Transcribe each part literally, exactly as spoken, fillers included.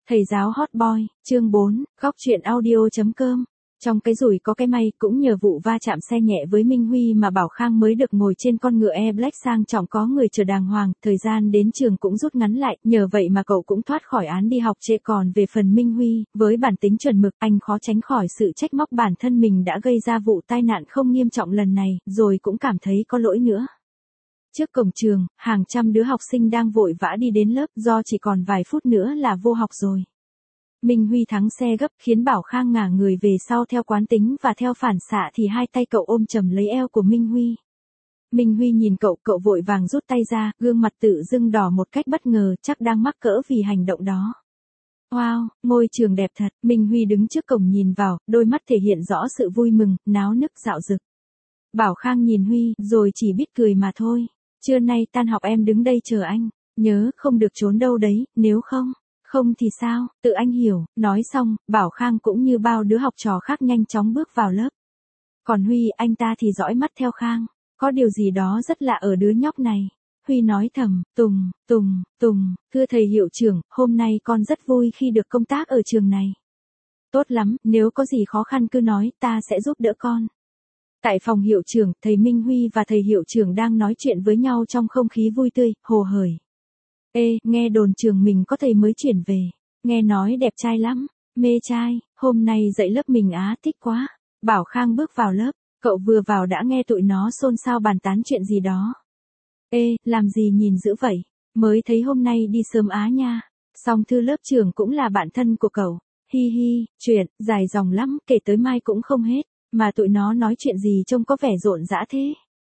Thầy giáo hot boy, chương bốn, góc truyện audio.com. Trong cái rủi có cái may, cũng nhờ vụ va chạm xe nhẹ với Minh Huy mà Bảo Khang mới được ngồi trên con ngựa E Black sang trọng có người chờ đàng hoàng, thời gian đến trường cũng rút ngắn lại, nhờ vậy mà cậu cũng thoát khỏi án đi học trễ. Còn về phần Minh Huy, với bản tính chuẩn mực, anh khó tránh khỏi sự trách móc bản thân mình đã gây ra vụ tai nạn không nghiêm trọng lần này, rồi cũng cảm thấy có lỗi nữa. Trước cổng trường, hàng trăm đứa học sinh đang vội vã đi đến lớp do chỉ còn vài phút nữa là vô học rồi. Minh Huy thắng xe gấp khiến Bảo Khang ngả người về sau theo quán tính và theo phản xạ thì hai tay cậu ôm chầm lấy eo của Minh Huy. Minh Huy nhìn cậu, cậu vội vàng rút tay ra, gương mặt tự dưng đỏ một cách bất ngờ, chắc đang mắc cỡ vì hành động đó. Wow, ngôi trường đẹp thật, Minh Huy đứng trước cổng nhìn vào, đôi mắt thể hiện rõ sự vui mừng, náo nức dạo dực. Bảo Khang nhìn Huy, rồi chỉ biết cười mà thôi. Trưa nay tan học em đứng đây chờ anh, nhớ không được trốn đâu đấy, nếu không, không thì sao, tự anh hiểu. Nói xong, Bảo Khang cũng như bao đứa học trò khác nhanh chóng bước vào lớp. Còn Huy, anh ta thì dõi mắt theo Khang, có điều gì đó rất lạ ở đứa nhóc này. Huy nói thầm, Tùng, Tùng, Tùng, thưa thầy hiệu trưởng, hôm nay con rất vui khi được công tác ở trường này. Tốt lắm, nếu có gì khó khăn cứ nói, ta sẽ giúp đỡ con. Tại phòng hiệu trưởng, thầy Minh Huy và thầy hiệu trưởng đang nói chuyện với nhau trong không khí vui tươi, hồ hởi. Ê, nghe đồn trường mình có thầy mới chuyển về, nghe nói đẹp trai lắm, mê trai, hôm nay dạy lớp mình á thích quá. Bảo Khang bước vào lớp, cậu vừa vào đã nghe tụi nó xôn xao bàn tán chuyện gì đó. Ê, làm gì nhìn dữ vậy, mới thấy hôm nay đi sớm á nha. Song thư lớp trưởng cũng là bạn thân của cậu, hi hi, chuyện, dài dòng lắm, kể tới mai cũng không hết. Mà tụi nó nói chuyện gì trông có vẻ rộn rã thế?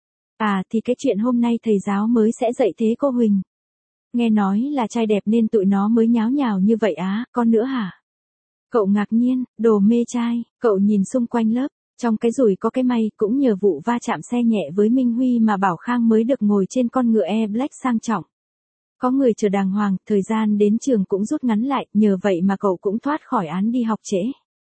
À thì cái chuyện hôm nay thầy giáo mới sẽ dạy thế cô Huỳnh. Nghe nói là trai đẹp nên tụi nó mới nháo nhào như vậy á, con nữa hả? Cậu ngạc nhiên, đồ mê trai, cậu nhìn xung quanh lớp, trong cái rủi có cái may, cũng nhờ vụ va chạm xe nhẹ với Minh Huy mà Bảo Khang mới được ngồi trên con ngựa E Black sang trọng. Có người chờ đàng hoàng, thời gian đến trường cũng rút ngắn lại, nhờ vậy mà cậu cũng thoát khỏi án đi học trễ.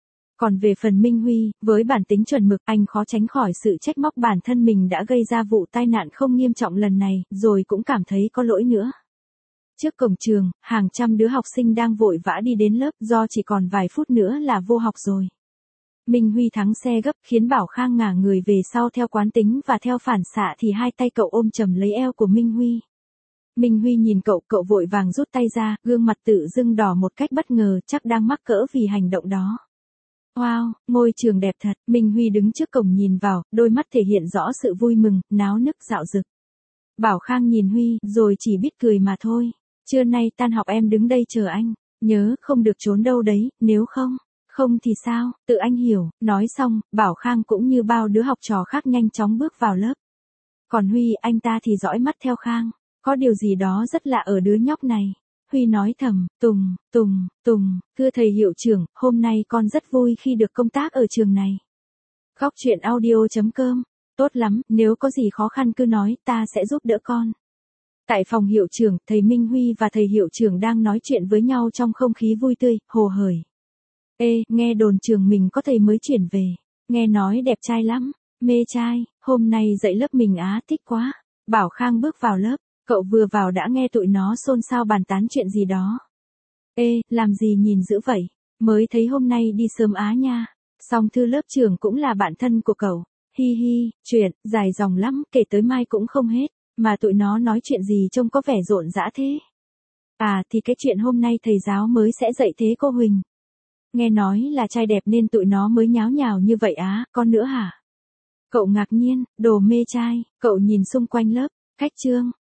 Còn về phần Minh Huy, với bản tính chuẩn mực, anh khó tránh khỏi sự trách móc bản thân mình đã gây ra vụ tai nạn không nghiêm trọng lần này, rồi cũng cảm thấy có lỗi nữa. Trước cổng trường, hàng trăm đứa học sinh đang vội vã đi đến lớp do chỉ còn vài phút nữa là vô học rồi. Minh Huy thắng xe gấp khiến Bảo Khang ngả người về sau theo quán tính và theo phản xạ thì hai tay cậu ôm chầm lấy eo của Minh Huy. Minh Huy nhìn cậu, cậu vội vàng rút tay ra, gương mặt tự dưng đỏ một cách bất ngờ, chắc đang mắc cỡ vì hành động đó. Wow, ngôi trường đẹp thật, Minh Huy đứng trước cổng nhìn vào, đôi mắt thể hiện rõ sự vui mừng, náo nức dạo dực. Bảo Khang nhìn Huy, rồi chỉ biết cười mà thôi. Trưa nay tan học em đứng đây chờ anh, nhớ không được trốn đâu đấy, nếu không, không thì sao, tự anh hiểu. Nói xong, Bảo Khang cũng như bao đứa học trò khác nhanh chóng bước vào lớp. Còn Huy, anh ta thì dõi mắt theo Khang, có điều gì đó rất lạ ở đứa nhóc này. Huy nói thầm, Tùng, Tùng, Tùng, thưa thầy hiệu trưởng, hôm nay con rất vui khi được công tác ở trường này. Góc truyện audio.com. Tốt lắm, nếu có gì khó khăn cứ nói, ta sẽ giúp đỡ con. Tại phòng hiệu trưởng, thầy Minh Huy và thầy hiệu trưởng đang nói chuyện với nhau trong không khí vui tươi, hồ hởi. Ê, nghe đồn trường mình có thầy mới chuyển về, nghe nói đẹp trai lắm, mê trai, hôm nay dạy lớp mình á thích quá. Bảo Khang bước vào lớp. Cậu vừa vào đã nghe tụi nó xôn xao bàn tán chuyện gì đó. Ê, làm gì nhìn dữ vậy, mới thấy hôm nay đi sớm á nha. Song thư lớp trưởng cũng là bạn thân của cậu, hi hi, chuyện, dài dòng lắm, kể tới mai cũng không hết. Mà tụi nó nói chuyện gì trông có vẻ rộn rã thế? À thì cái chuyện hôm nay thầy giáo mới sẽ dạy thế cô Huỳnh. Nghe nói là trai đẹp nên tụi nó mới nháo nhào như vậy á, con nữa hả? Cậu ngạc nhiên, đồ mê trai, cậu nhìn xung quanh lớp, cách chương.